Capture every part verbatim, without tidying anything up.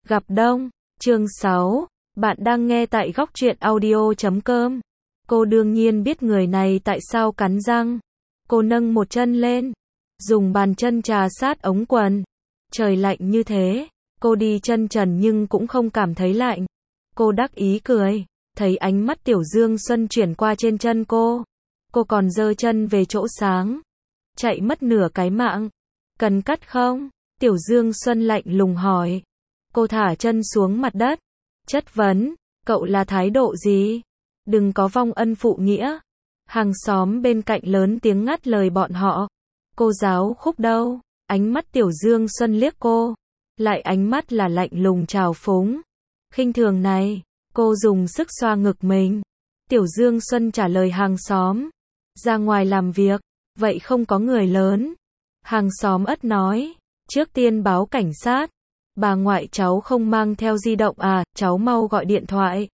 Gặp Đông, chương sáu, bạn đang nghe tại góc truyện audio chấm com. Cô đương nhiên biết người này tại sao cắn răng. Cô nâng một chân lên, dùng bàn chân trà sát ống quần. Trời lạnh như thế, cô đi chân trần nhưng cũng không cảm thấy lạnh. Cô đắc ý cười, thấy ánh mắt Tiểu Dương Xuân chuyển qua trên chân cô. Cô còn giơ chân về chỗ sáng. Chạy mất nửa cái mạng. Cần cắt không? Tiểu Dương Xuân lạnh lùng hỏi. Cô thả chân xuống mặt đất. Chất vấn, cậu là thái độ gì? Đừng có vong ân phụ nghĩa. Hàng xóm bên cạnh lớn tiếng ngắt lời bọn họ. Cô giáo Khúc đâu? Ánh mắt Tiểu Dương Xuân liếc cô. Lại ánh mắt là lạnh lùng trào phúng. Khinh thường này, cô dùng sức xoa ngực mình. Tiểu Dương Xuân trả lời hàng xóm. Ra ngoài làm việc, vậy không có người lớn. Hàng xóm ất nói, trước tiên báo cảnh sát. Bà ngoại cháu không mang theo di động à, cháu mau gọi điện thoại.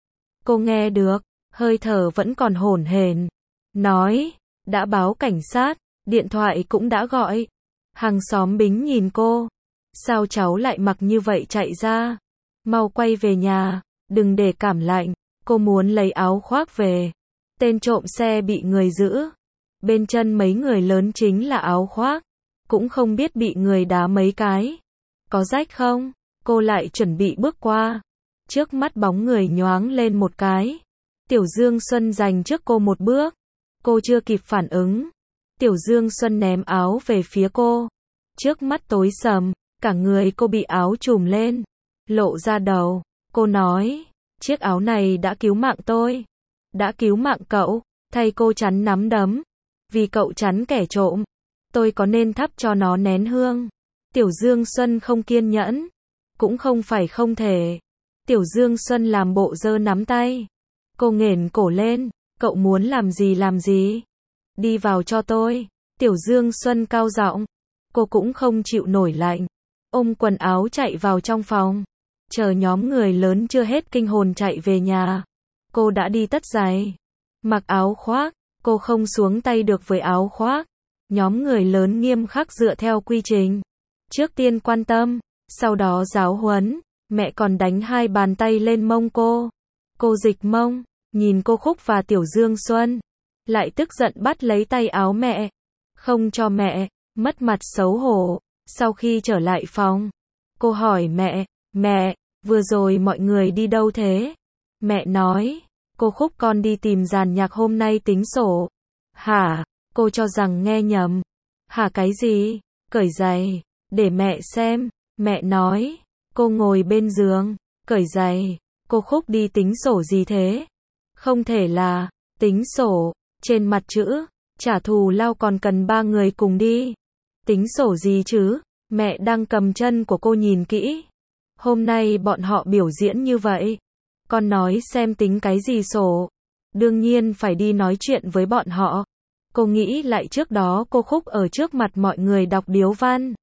Cô nghe được, hơi thở vẫn còn hổn hển. Nói, đã báo cảnh sát, điện thoại cũng đã gọi. Hàng xóm bính nhìn cô. Sao cháu lại mặc như vậy chạy ra? Mau quay về nhà, đừng để cảm lạnh. Cô muốn lấy áo khoác về. Tên trộm xe bị người giữ. Bên chân mấy người lớn chính là áo khoác. Cũng không biết bị người đá mấy cái. Có rách không? Cô lại chuẩn bị bước qua. Trước mắt bóng người nhoáng lên một cái. Tiểu Dương Xuân giành trước cô một bước. Cô chưa kịp phản ứng. Tiểu Dương Xuân ném áo về phía cô. Trước mắt tối sầm, cả người cô bị áo trùm lên. Lộ ra đầu. Cô nói, chiếc áo này đã cứu mạng tôi. Đã cứu mạng cậu. Thay cô chắn nắm đấm. Vì cậu chắn kẻ trộm. Tôi có nên thắp cho nó nén hương? Tiểu Dương Xuân không kiên nhẫn. Cũng không phải không thể. Tiểu Dương Xuân làm bộ giơ nắm tay. Cô nghển cổ lên. Cậu muốn làm gì làm gì? Đi vào cho tôi. Tiểu Dương Xuân cao giọng. Cô cũng không chịu nổi lạnh. Ôm quần áo chạy vào trong phòng. Chờ nhóm người lớn chưa hết kinh hồn chạy về nhà. Cô đã đi tất giày. Mặc áo khoác. Cô không xuống tay được với áo khoác. Nhóm người lớn nghiêm khắc dựa theo quy trình. Trước tiên quan tâm, sau đó giáo huấn, mẹ còn đánh hai bàn tay lên mông cô. Cô dịch mông, nhìn cô Khúc và Tiểu Dương Xuân. Lại tức giận bắt lấy tay áo mẹ. Không cho mẹ, mất mặt xấu hổ. Sau khi trở lại phòng, cô hỏi mẹ, mẹ, vừa rồi mọi người đi đâu thế? Mẹ nói, cô Khúc con đi tìm dàn nhạc hôm nay tính sổ. Hả? Cô cho rằng nghe nhầm. Hả cái gì? Cởi giày. Để mẹ xem. Mẹ nói. Cô ngồi bên giường. Cởi giày. Cô Khúc đi tính sổ gì thế? Không thể là. Tính sổ. Trên mặt chữ. Trả thù lao còn cần ba người cùng đi. Tính sổ gì chứ? Mẹ đang cầm chân của cô nhìn kỹ. Hôm nay bọn họ biểu diễn như vậy. Con nói xem tính cái gì sổ. Đương nhiên phải đi nói chuyện với bọn họ. Cô nghĩ lại trước đó cô Khúc ở trước mặt mọi người đọc điếu văn.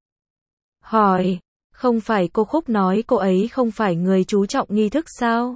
Hỏi, không phải cô Khúc nói cô ấy không phải người chú trọng nghi thức sao?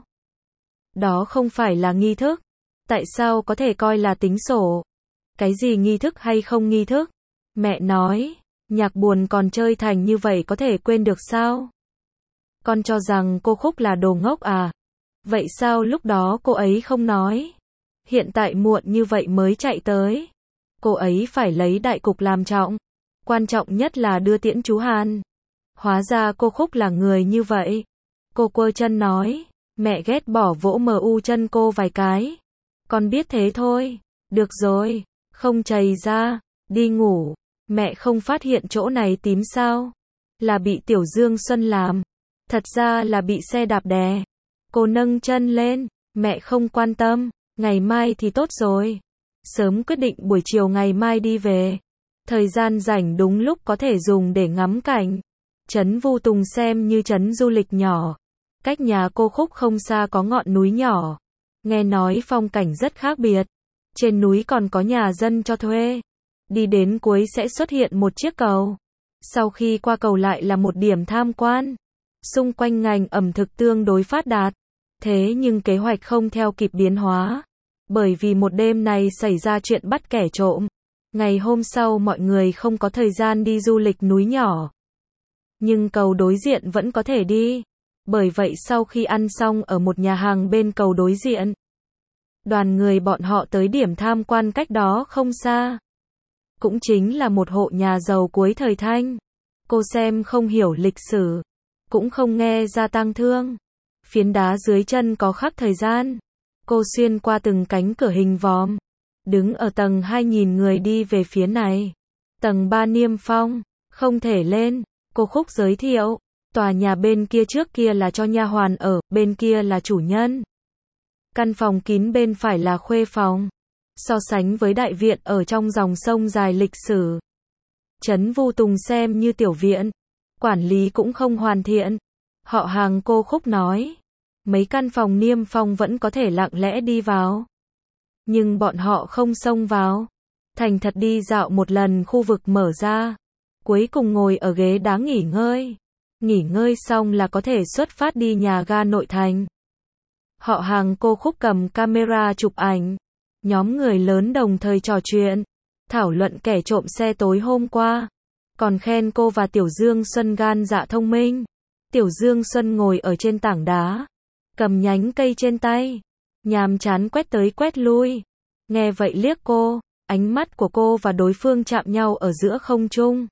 Đó không phải là nghi thức. Tại sao có thể coi là tính sổ? Cái gì nghi thức hay không nghi thức? Mẹ nói, nhạc buồn còn chơi thành như vậy có thể quên được sao? Con cho rằng cô Khúc là đồ ngốc à? Vậy sao lúc đó cô ấy không nói? Hiện tại muộn như vậy mới chạy tới. Cô ấy phải lấy đại cục làm trọng. Quan trọng nhất là đưa tiễn chú Hàn. Hóa ra cô Khúc là người như vậy. Cô quơ chân nói. Mẹ ghét bỏ vỗ mờ u chân cô vài cái. Con biết thế thôi. Được rồi. Không chày ra. Đi ngủ. Mẹ không phát hiện chỗ này tím sao? Là bị Tiểu Dương Xuân làm. Thật ra là bị xe đạp đè. Cô nâng chân lên. Mẹ không quan tâm. Ngày mai thì tốt rồi. Sớm quyết định buổi chiều ngày mai đi về. Thời gian rảnh đúng lúc có thể dùng để ngắm cảnh. Trấn Vu Tùng xem như trấn du lịch nhỏ. Cách nhà cô Khúc không xa có ngọn núi nhỏ. Nghe nói phong cảnh rất khác biệt. Trên núi còn có nhà dân cho thuê. Đi đến cuối sẽ xuất hiện một chiếc cầu. Sau khi qua cầu lại là một điểm tham quan. Xung quanh ngành ẩm thực tương đối phát đạt. Thế nhưng kế hoạch không theo kịp biến hóa. Bởi vì một đêm này xảy ra chuyện bắt kẻ trộm. Ngày hôm sau mọi người không có thời gian đi du lịch núi nhỏ. Nhưng cầu đối diện vẫn có thể đi. Bởi vậy sau khi ăn xong ở một nhà hàng bên cầu đối diện, đoàn người bọn họ tới điểm tham quan cách đó không xa. Cũng chính là một hộ nhà giàu cuối thời Thanh. Cô xem không hiểu lịch sử, cũng không nghe ra tang thương. Phiến đá dưới chân có khắc thời gian. Cô xuyên qua từng cánh cửa hình vòm, đứng ở tầng hai nhìn người đi về phía này. Tầng ba niêm phong, không thể lên. Cô Khúc giới thiệu, tòa nhà bên kia trước kia là cho nha hoàn ở, bên kia là chủ nhân. Căn phòng kín bên phải là khuê phòng. So sánh với đại viện ở trong dòng sông dài lịch sử, Trấn Vu Tùng xem như tiểu viện, quản lý cũng không hoàn thiện. Họ hàng cô Khúc nói, mấy căn phòng niêm phong vẫn có thể lặng lẽ đi vào. Nhưng bọn họ không xông vào, thành thật đi dạo một lần khu vực mở ra. Cuối cùng ngồi ở ghế đá nghỉ ngơi. Nghỉ ngơi xong là có thể xuất phát đi nhà ga nội thành. Họ hàng cô Khúc cầm camera chụp ảnh. Nhóm người lớn đồng thời trò chuyện, thảo luận kẻ trộm xe tối hôm qua. Còn khen cô và Tiểu Dương Xuân gan dạ thông minh. Tiểu Dương Xuân ngồi ở trên tảng đá, cầm nhánh cây trên tay, nhàm chán quét tới quét lui. Nghe vậy liếc cô, ánh mắt của cô và đối phương chạm nhau ở giữa không trung.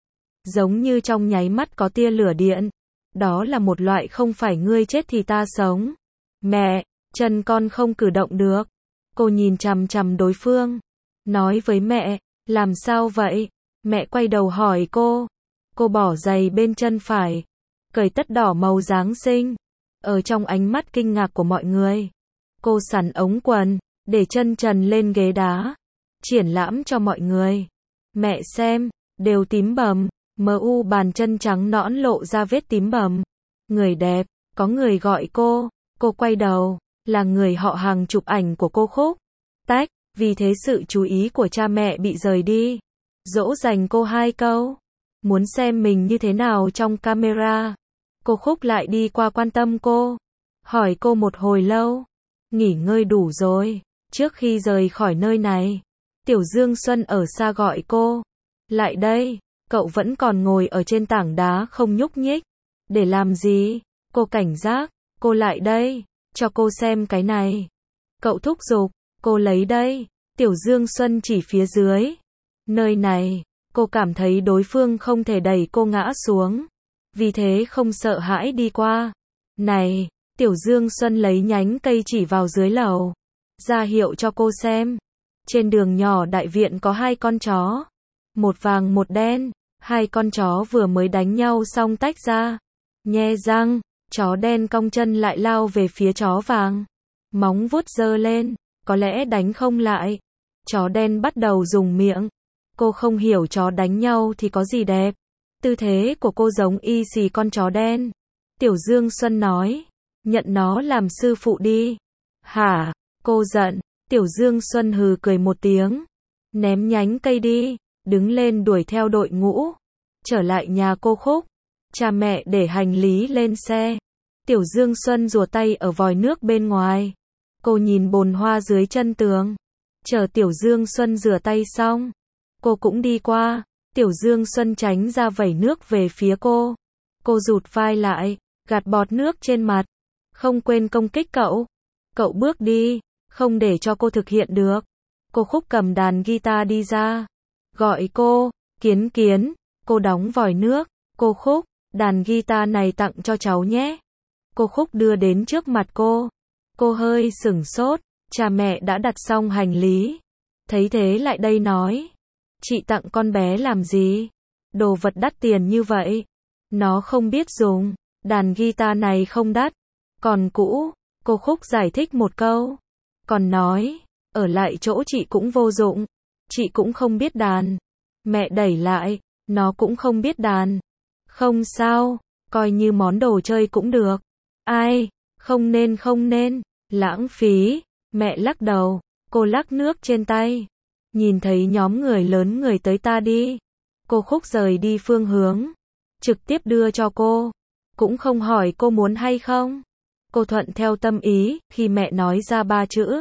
Giống như trong nháy mắt có tia lửa điện. Đó là một loại không phải ngươi chết thì ta sống. Mẹ, chân con không cử động được. Cô nhìn chằm chằm đối phương, nói với mẹ, làm sao vậy? Mẹ quay đầu hỏi cô. Cô bỏ giày bên chân phải, cởi tất đỏ màu Giáng sinh. Ở trong ánh mắt kinh ngạc của mọi người, cô xắn ống quần, để chân trần lên ghế đá, triển lãm cho mọi người. Mẹ xem, đều tím bầm, mờ u bàn chân trắng nõn lộ ra vết tím bầm. Người đẹp, có người gọi cô, cô quay đầu, là người họ hàng chụp ảnh của cô Khúc. Tách, vì thế sự chú ý của cha mẹ bị rời đi. Dỗ dành cô hai câu, muốn xem mình như thế nào trong camera. Cô Khúc lại đi qua quan tâm cô, hỏi cô một hồi lâu. Nghỉ ngơi đủ rồi, trước khi rời khỏi nơi này, Tiểu Dương Xuân ở xa gọi cô. Lại đây, cậu vẫn còn ngồi ở trên tảng đá không nhúc nhích. Để làm gì? Cô cảnh giác, cô lại đây, cho cô xem cái này. Cậu thúc giục, cô lấy đây. Tiểu Dương Xuân chỉ phía dưới. Nơi này, cô cảm thấy đối phương không thể đẩy cô ngã xuống. Vì thế không sợ hãi đi qua. Này, Tiểu Dương Xuân lấy nhánh cây chỉ vào dưới lầu, ra hiệu cho cô xem. Trên đường nhỏ đại viện có hai con chó. Một vàng một đen. Hai con chó vừa mới đánh nhau xong tách ra. Nhe răng, chó đen cong chân lại lao về phía chó vàng. Móng vuốt giơ lên, có lẽ đánh không lại. Chó đen bắt đầu dùng miệng. Cô không hiểu chó đánh nhau thì có gì đẹp. Tư thế của cô giống y xì con chó đen. Tiểu Dương Xuân nói, nhận nó làm sư phụ đi. Hả? Cô giận. Tiểu Dương Xuân hừ cười một tiếng, ném nhánh cây đi, đứng lên đuổi theo đội ngũ. Trở lại nhà cô Khúc, cha mẹ để hành lý lên xe. Tiểu Dương Xuân rùa tay ở vòi nước bên ngoài. Cô nhìn bồn hoa dưới chân tường. Chờ Tiểu Dương Xuân rửa tay xong, cô cũng đi qua. Tiểu Dương Xuân tránh ra vẩy nước về phía cô. Cô rụt vai lại, gạt bọt nước trên mặt. Không quên công kích cậu. Cậu bước đi, không để cho cô thực hiện được. Cô Khúc cầm đàn guitar đi ra, gọi cô, Kiến Kiến. Cô đóng vòi nước. Cô Khúc, đàn guitar này tặng cho cháu nhé. Cô Khúc đưa đến trước mặt cô. Cô hơi sửng sốt. Cha mẹ đã đặt xong hành lý. Thấy thế lại đây nói, chị tặng con bé làm gì? Đồ vật đắt tiền như vậy. Nó không biết dùng. Đàn guitar này không đắt, còn cũ. Cô Khúc giải thích một câu. Còn nói, ở lại chỗ chị cũng vô dụng. Chị cũng không biết đàn. Mẹ đẩy lại, nó cũng không biết đàn. Không sao, coi như món đồ chơi cũng được. Ai, không nên không nên, lãng phí. Mẹ lắc đầu, cô lắc nước trên tay. Nhìn thấy nhóm người lớn người tới ta đi. Cô Khúc rời đi phương hướng, trực tiếp đưa cho cô. Cũng không hỏi cô muốn hay không. Cô thuận theo tâm ý, khi mẹ nói ra ba chữ.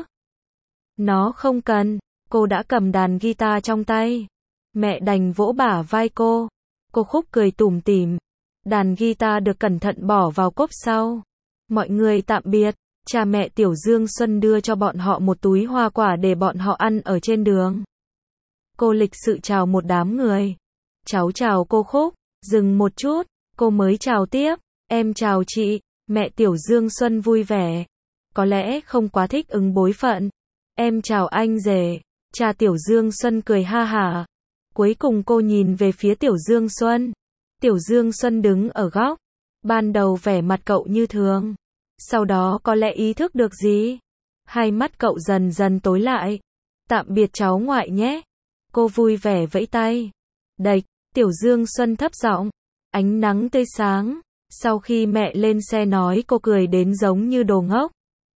Nó không cần, cô đã cầm đàn guitar trong tay. Mẹ đành vỗ bả vai cô. Cô Khúc cười tủm tỉm, Đàn guitar được cẩn thận bỏ vào cốp sau. Mọi người tạm biệt. Cha mẹ Tiểu Dương Xuân đưa cho bọn họ một túi hoa quả để bọn họ ăn ở trên đường. Cô lịch sự chào một đám người. Cháu chào cô Khúc. Dừng một chút, cô mới chào tiếp. Em chào chị. Mẹ Tiểu Dương Xuân vui vẻ. Có lẽ không quá thích ứng bối phận. Em chào anh rể. Cha Tiểu Dương Xuân cười ha hả. Cuối cùng cô nhìn về phía Tiểu Dương Xuân. Tiểu Dương Xuân đứng ở góc. Ban đầu vẻ mặt cậu như thường. Sau đó có lẽ ý thức được gì. Hai mắt cậu dần dần tối lại. Tạm biệt cháu ngoại nhé. Cô vui vẻ vẫy tay. Đạch, Tiểu Dương Xuân thấp giọng. Ánh nắng tươi sáng. Sau khi mẹ lên xe nói cô cười đến giống như đồ ngốc.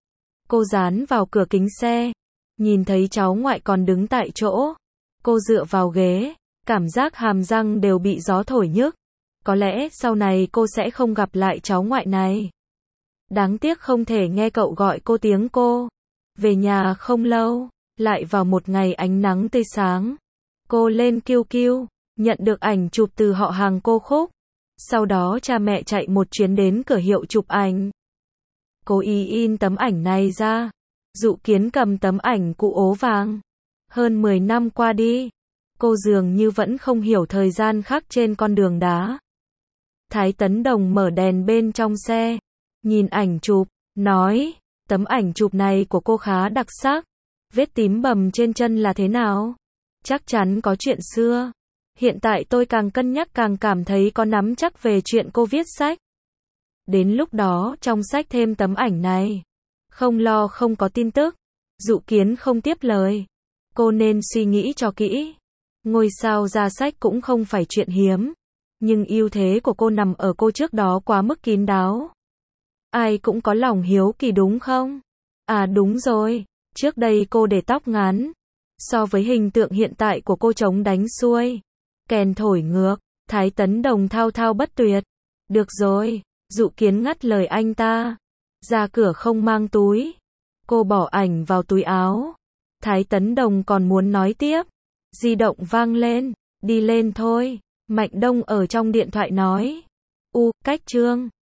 Cô dán vào cửa kính xe. Nhìn thấy cháu ngoại còn đứng tại chỗ. Cô dựa vào ghế. Cảm giác hàm răng đều bị gió thổi nhức. Có lẽ sau này cô sẽ không gặp lại cháu ngoại này. Đáng tiếc không thể nghe cậu gọi cô tiếng cô. Về nhà không lâu. Lại vào một ngày ánh nắng tươi sáng. Cô lên kiu kiu. Nhận được ảnh chụp từ họ hàng cô Khúc. Sau đó cha mẹ chạy một chuyến đến cửa hiệu chụp ảnh. Cô ý in tấm ảnh này ra. Dụ Kiến cầm tấm ảnh cũ ố vàng. Hơn mười năm qua đi. Cô dường như vẫn không hiểu thời gian khác trên con đường đá. Thái Tấn Đồng mở đèn bên trong xe. Nhìn ảnh chụp. Nói. Tấm ảnh chụp này của cô khá đặc sắc. Vết tím bầm trên chân là thế nào? Chắc chắn có chuyện xưa. Hiện tại tôi càng cân nhắc càng cảm thấy có nắm chắc về chuyện cô viết sách. Đến lúc đó trong sách thêm tấm ảnh này. Không lo không có tin tức. Dụ Kiến không tiếp lời. Cô nên suy nghĩ cho kỹ. Ngôi sao ra sách cũng không phải chuyện hiếm. Nhưng ưu thế của cô nằm ở cô trước đó quá mức kín đáo. Ai cũng có lòng hiếu kỳ đúng không? À đúng rồi. Trước đây cô để tóc ngắn. So với hình tượng hiện tại của cô chống đánh xuôi. Kèn thổi ngược. Thái Tấn Đồng thao thao bất tuyệt. Được rồi. Dụ Kiến ngắt lời anh ta. Ra cửa không mang túi. Cô bỏ ảnh vào túi áo. Thái Tấn Đồng còn muốn nói tiếp. Di động vang lên. Đi lên thôi. Mạnh Đông ở trong điện thoại nói. U, cách Trương.